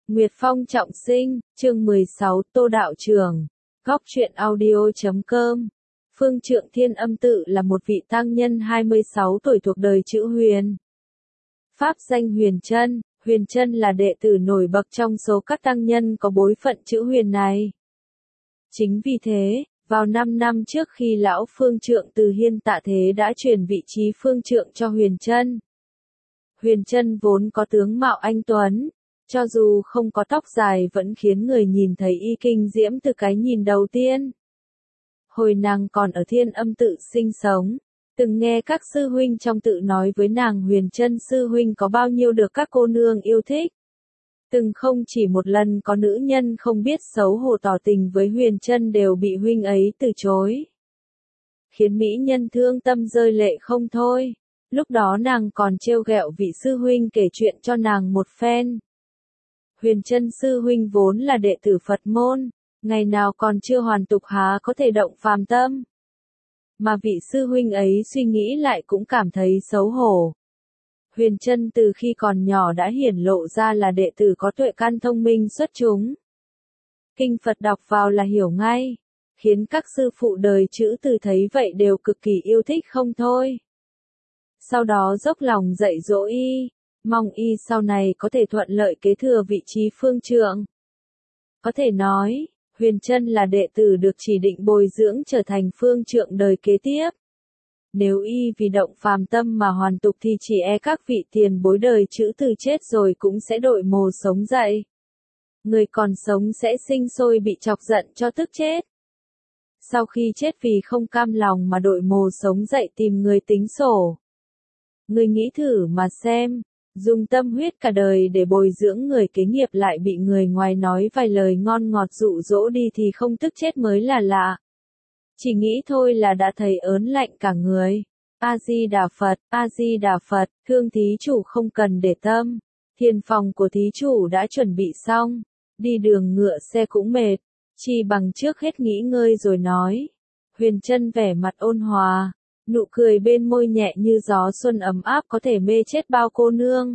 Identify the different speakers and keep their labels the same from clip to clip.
Speaker 1: Nguyệt Phong trọng sinh, chương 16, Tô Đạo Trường, Góc truyện audio.com. Phương Trượng Thiên Âm Tự là một vị tăng nhân 26 tuổi thuộc đời chữ Huyền. Pháp danh Huyền Trân, Huyền Trân là đệ tử nổi bật trong số các tăng nhân có bối phận chữ Huyền này. Chính vì thế, vào 5 năm trước khi lão Phương Trượng từ Hiên tạ thế đã truyền vị trí Phương Trượng cho Huyền Trân. Huyền Trân vốn có tướng mạo anh tuấn, cho dù không có tóc dài vẫn khiến người nhìn thấy y kinh diễm từ cái nhìn đầu tiên. Hồi nàng còn ở Thiên Âm Tự sinh sống, từng nghe các sư huynh trong tự nói với nàng Huyền Trân sư huynh có bao nhiêu được các cô nương yêu thích. Từng không chỉ một lần có nữ nhân không biết xấu hổ tỏ tình với Huyền Trân đều bị huynh ấy từ chối. Khiến mỹ nhân thương tâm rơi lệ không thôi. Lúc đó nàng còn trêu ghẹo vị sư huynh kể chuyện cho nàng một phen. Huyền Trân sư huynh vốn là đệ tử Phật môn, ngày nào còn chưa hoàn tục há có thể động phàm tâm. Mà vị sư huynh ấy suy nghĩ lại cũng cảm thấy xấu hổ. Huyền Trân từ khi còn nhỏ đã hiển lộ ra là đệ tử có tuệ căn thông minh xuất chúng. Kinh Phật đọc vào là hiểu ngay, khiến các sư phụ đời chữ từ thấy vậy đều cực kỳ yêu thích không thôi. Sau đó dốc lòng dạy dỗ y, mong y sau này có thể thuận lợi kế thừa vị trí phương trượng. Có thể nói, Huyền Trân là đệ tử được chỉ định bồi dưỡng trở thành phương trượng đời kế tiếp. Nếu y vì động phàm tâm mà hoàn tục thì chỉ e các vị tiền bối đời chữ từ chết rồi cũng sẽ đội mồ sống dậy. Người còn sống sẽ sinh sôi bị chọc giận cho tức chết. Sau khi chết vì không cam lòng mà đội mồ sống dậy tìm người tính sổ. Người nghĩ thử mà xem, dùng tâm huyết cả đời để bồi dưỡng người kế nghiệp lại bị người ngoài nói vài lời ngon ngọt dụ dỗ đi thì không tức chết mới là lạ. Chỉ nghĩ thôi là đã thấy ớn lạnh cả người. A-di-đà Phật, A-di-đà Phật, thương thí chủ không cần để tâm. Thiền phòng của thí chủ đã chuẩn bị xong, đi đường ngựa xe cũng mệt, chi bằng trước hết nghỉ ngơi rồi nói. Huyền Trân vẻ mặt ôn hòa, nụ cười bên môi nhẹ như gió xuân ấm áp có thể mê chết bao cô nương.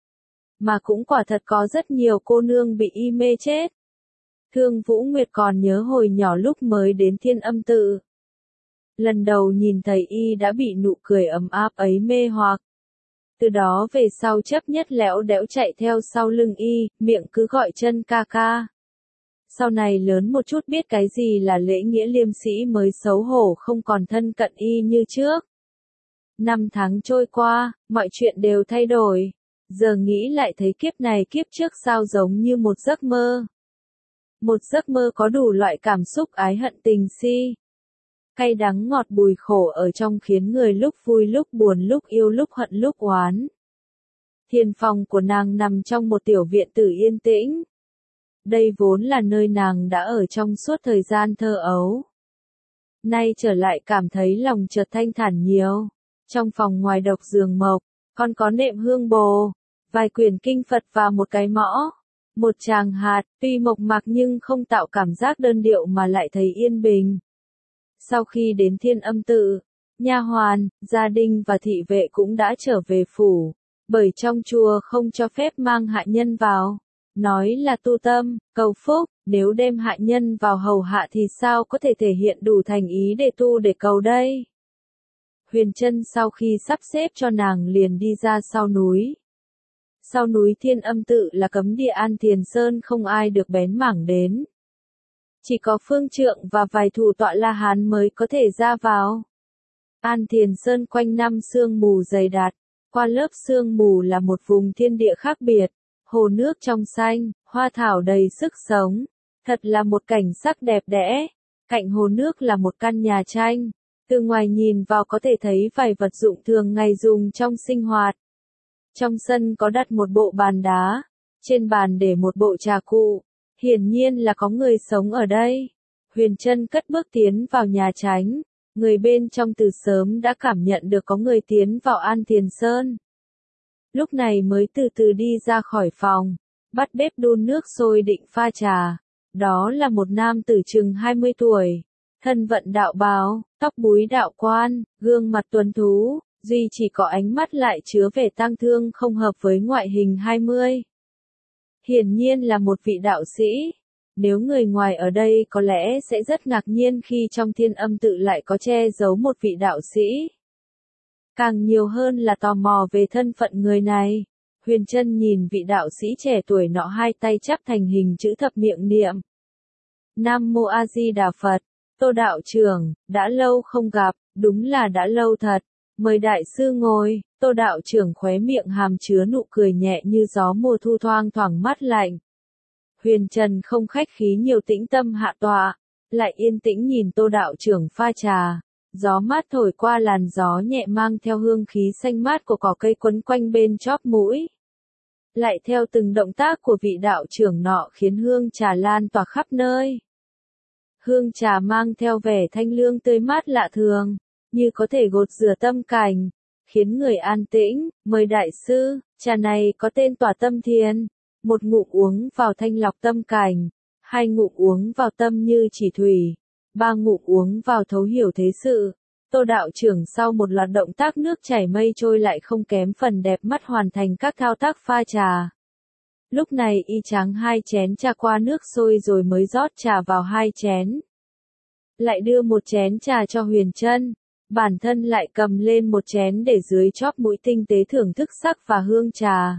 Speaker 1: Mà cũng quả thật có rất nhiều cô nương bị y mê chết. Thương Vũ Nguyệt còn nhớ hồi nhỏ lúc mới đến Thiên Âm Tự. Lần đầu nhìn thấy y đã bị nụ cười ấm áp ấy mê hoặc. Từ đó về sau chấp nhất lẽo đẽo chạy theo sau lưng y, miệng cứ gọi Trân ca ca. Sau này lớn một chút biết cái gì là lễ nghĩa liêm sĩ mới xấu hổ không còn thân cận y như trước. 5 tháng trôi qua, mọi chuyện đều thay đổi. Giờ nghĩ lại thấy kiếp này kiếp trước sao giống như một giấc mơ. Một giấc mơ có đủ loại cảm xúc ái hận tình si. Cay đắng ngọt bùi khổ ở trong khiến người lúc vui lúc buồn lúc yêu lúc hận lúc oán. Thiền phòng của nàng nằm trong một tiểu viện tử yên tĩnh. Đây vốn là nơi nàng đã ở trong suốt thời gian thơ ấu. Nay trở lại cảm thấy lòng chợt thanh thản nhiều. Trong phòng ngoài độc giường mộc, còn có nệm hương bồ, vài quyển kinh Phật và một cái mõ. Một tràng hạt, tuy mộc mạc nhưng không tạo cảm giác đơn điệu mà lại thấy yên bình. Sau khi đến Thiên Âm Tự, nha hoàn, gia đình và thị vệ cũng đã trở về phủ, bởi trong chùa không cho phép mang hạ nhân vào. Nói là tu tâm, cầu phúc, nếu đem hạ nhân vào hầu hạ thì sao có thể thể hiện đủ thành ý để tu để cầu đây. Huyền Trân sau khi sắp xếp cho nàng liền đi ra sau núi. Sau núi Thiên Âm Tự là cấm địa An Thiền Sơn không ai được bén mảng đến. Chỉ có Phương Trượng và vài thủ tọa La Hán mới có thể ra vào. An Thiền Sơn quanh năm sương mù dày đặc, qua lớp sương mù là một vùng thiên địa khác biệt, hồ nước trong xanh, hoa thảo đầy sức sống, thật là một cảnh sắc đẹp đẽ. Cạnh hồ nước là một căn nhà tranh, từ ngoài nhìn vào có thể thấy vài vật dụng thường ngày dùng trong sinh hoạt. Trong sân có đặt một bộ bàn đá, trên bàn để một bộ trà cụ, hiển nhiên là có người sống ở đây. Huyền Trân cất bước tiến vào nhà tránh, người bên trong từ sớm đã cảm nhận được có người tiến vào An Thiền Sơn. Lúc này mới từ từ đi ra khỏi phòng, bắt bếp đun nước sôi định pha trà. Đó là một nam tử chừng 20 tuổi, thân vận đạo bào, tóc búi đạo quan, gương mặt tuấn tú. Duy chỉ có ánh mắt lại chứa vẻ tang thương không hợp với ngoại hình 20. Hiển nhiên là một vị đạo sĩ. Nếu người ngoài ở đây có lẽ sẽ rất ngạc nhiên khi trong Thiên Âm tự lại có che giấu một vị đạo sĩ. Càng nhiều hơn là tò mò về thân phận người này. Huyền Trân nhìn vị đạo sĩ trẻ tuổi nọ hai tay chắp thành hình chữ thập miệng niệm. Nam Mô A Di Đà Phật, Tô đạo trưởng, đã lâu không gặp, đúng là đã lâu thật. Mời đại sư ngồi. Tô đạo trưởng khóe miệng hàm chứa nụ cười nhẹ như gió mùa thu thoang thoảng mát lạnh. Huyền Trân không khách khí nhiều tĩnh tâm hạ tọa, lại yên tĩnh nhìn Tô đạo trưởng pha trà. Gió mát thổi qua làn gió nhẹ mang theo hương khí xanh mát của cỏ cây quấn quanh bên chóp mũi. Lại theo từng động tác của vị đạo trưởng nọ khiến hương trà lan tỏa khắp nơi. Hương trà mang theo vẻ thanh lương tươi mát lạ thường, như có thể gột rửa tâm cảnh, khiến người an tĩnh. Mời đại sư, trà này có tên tỏa tâm thiền. Một ngụm uống vào thanh lọc tâm cảnh, hai ngụm uống vào tâm như chỉ thủy, ba ngụm uống vào thấu hiểu thế sự. Tô đạo trưởng sau một loạt động tác nước chảy mây trôi lại không kém phần đẹp mắt hoàn thành các thao tác pha trà. Lúc này y tráng hai chén trà qua nước sôi rồi mới rót trà vào hai chén. Lại đưa một chén trà cho Huyền Trân, bản thân lại cầm lên một chén để dưới chóp mũi tinh tế thưởng thức sắc và hương trà.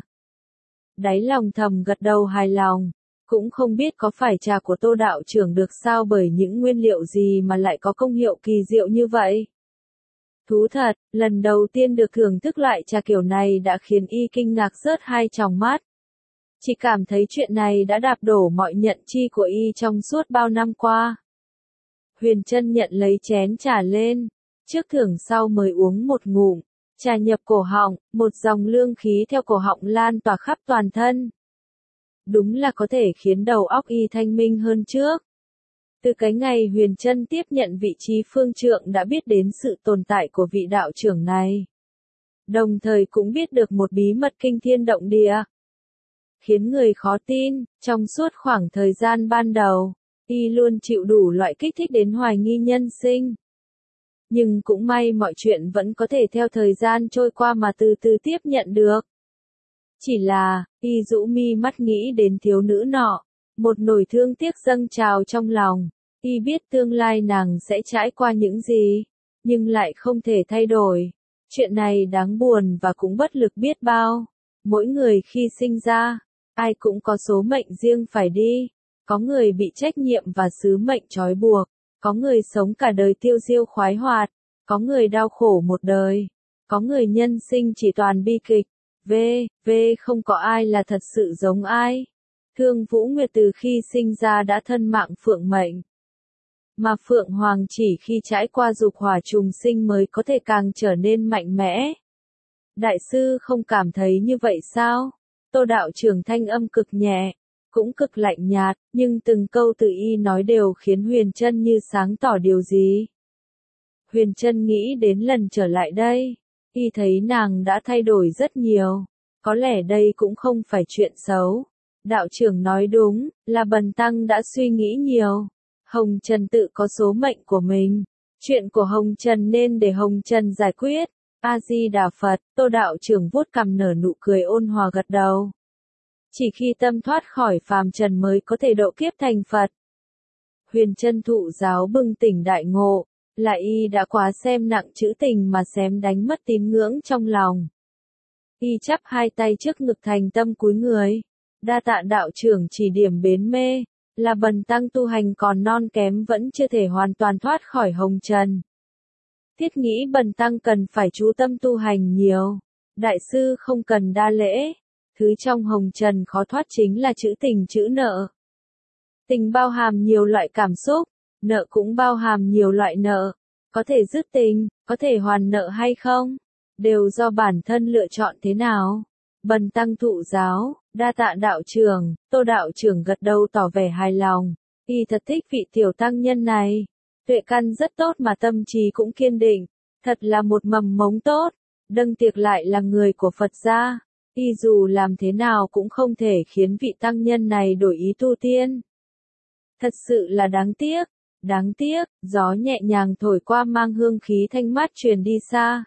Speaker 1: Đáy lòng thầm gật đầu hài lòng, cũng không biết có phải trà của Tô đạo trưởng được sao bởi những nguyên liệu gì mà lại có công hiệu kỳ diệu như vậy. Thú thật, lần đầu tiên được thưởng thức loại trà kiểu này đã khiến y kinh ngạc rớt hai tròng mắt. Chỉ cảm thấy chuyện này đã đạp đổ mọi nhận chi của y trong suốt bao năm qua. Huyền Trân nhận lấy chén trà lên, trước thưởng sau mới uống một ngụm, trà nhập cổ họng, một dòng lương khí theo cổ họng lan tỏa khắp toàn thân. Đúng là có thể khiến đầu óc y thanh minh hơn trước. Từ cái ngày Huyền Trân tiếp nhận vị trí phương trượng đã biết đến sự tồn tại của vị đạo trưởng này. Đồng thời cũng biết được một bí mật kinh thiên động địa. Khiến người khó tin, trong suốt khoảng thời gian ban đầu, y luôn chịu đủ loại kích thích đến hoài nghi nhân sinh. Nhưng cũng may mọi chuyện vẫn có thể theo thời gian trôi qua mà từ từ tiếp nhận được. Chỉ là, y rũ mi mắt nghĩ đến thiếu nữ nọ, một nỗi thương tiếc dâng trào trong lòng. Y biết tương lai nàng sẽ trải qua những gì, nhưng lại không thể thay đổi. Chuyện này đáng buồn và cũng bất lực biết bao. Mỗi người khi sinh ra, ai cũng có số mệnh riêng phải đi. Có người bị trách nhiệm và sứ mệnh trói buộc. Có người sống cả đời tiêu diêu khoái hoạt. Có người đau khổ một đời. Có người nhân sinh chỉ toàn bi kịch. Không có ai là thật sự giống ai. Thương Vũ Nguyệt từ khi sinh ra đã thân mạng phượng mệnh. Mà Phượng Hoàng chỉ khi trải qua dục hỏa trùng sinh mới có thể càng trở nên mạnh mẽ. Đại sư không cảm thấy như vậy sao? Tô đạo trưởng thanh âm cực nhẹ, cũng cực lạnh nhạt, nhưng từng câu từ y nói đều khiến Huyền Trân như sáng tỏ điều gì. Huyền Trân nghĩ đến lần trở lại đây, y thấy nàng đã thay đổi rất nhiều. Có lẽ đây cũng không phải chuyện xấu. Đạo trưởng nói đúng, là Bần Tăng đã suy nghĩ nhiều. Hồng Trần tự có số mệnh của mình. Chuyện của Hồng Trần nên để Hồng Trần giải quyết. A Di Đà Phật, Tô đạo trưởng vuốt cằm nở nụ cười ôn hòa gật đầu. Chỉ khi tâm thoát khỏi phàm trần mới có thể độ kiếp thành Phật. Huyền Trân thụ giáo bừng tỉnh đại ngộ, lại y đã quá xem nặng chữ tình mà xém đánh mất tín ngưỡng trong lòng. Y chắp hai tay trước ngực thành tâm cúi người. Đa tạ đạo trưởng chỉ điểm bến mê. Là Bần Tăng tu hành còn non kém vẫn chưa thể hoàn toàn thoát khỏi hồng trần. Thiết nghĩ Bần Tăng cần phải chú tâm tu hành nhiều. Đại sư không cần đa lễ. Thứ trong hồng trần khó thoát chính là chữ tình chữ nợ. Tình bao hàm nhiều loại cảm xúc, nợ cũng bao hàm nhiều loại nợ. Có thể dứt tình, có thể hoàn nợ hay không, đều do bản thân lựa chọn thế nào. Bần Tăng thụ giáo, đa tạ đạo trưởng. Tô đạo trưởng gật đầu tỏ vẻ hài lòng. Y thật thích vị tiểu tăng nhân này. Tuệ căn rất tốt mà tâm trí cũng kiên định. Thật là một mầm mống tốt. Đâng tiệc lại là người của Phật gia. Y dù làm thế nào cũng không thể khiến vị tăng nhân này đổi ý tu tiên. Thật sự là đáng tiếc. Đáng tiếc, gió nhẹ nhàng thổi qua mang hương khí thanh mát truyền đi xa.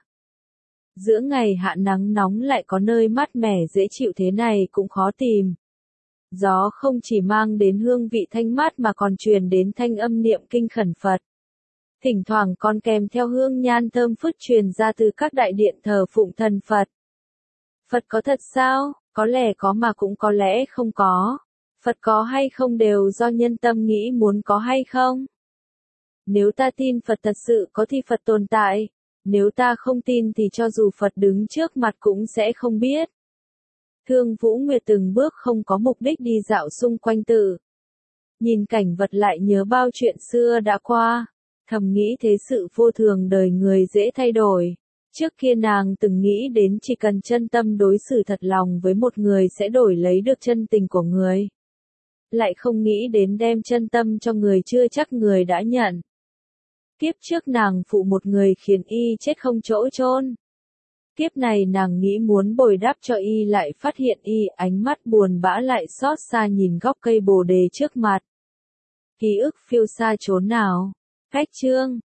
Speaker 1: Giữa ngày hạ nắng nóng lại có nơi mát mẻ dễ chịu thế này cũng khó tìm. Gió không chỉ mang đến hương vị thanh mát mà còn truyền đến thanh âm niệm kinh khẩn Phật. Thỉnh thoảng còn kèm theo hương nhan thơm phức truyền ra từ các đại điện thờ phụng thần Phật. Phật có thật sao? Có lẽ có mà cũng có lẽ không có. Phật có hay không đều do nhân tâm nghĩ muốn có hay không. Nếu ta tin Phật thật sự có thì Phật tồn tại. Nếu ta không tin thì cho dù Phật đứng trước mặt cũng sẽ không biết. Thương Vũ Nguyệt từng bước không có mục đích đi dạo xung quanh tự. Nhìn cảnh vật lại nhớ bao chuyện xưa đã qua. Thầm nghĩ thế sự vô thường đời người dễ thay đổi. Trước kia nàng từng nghĩ đến chỉ cần chân tâm đối xử thật lòng với một người sẽ đổi lấy được chân tình của người. Lại không nghĩ đến đem chân tâm cho người chưa chắc người đã nhận. Kiếp trước nàng phụ một người khiến y chết không chỗ chôn. Kiếp này nàng nghĩ muốn bồi đắp cho y lại phát hiện y ánh mắt buồn bã lại xót xa nhìn gốc cây bồ đề trước mặt. Ký ức phiêu xa chốn nào. Khách chương.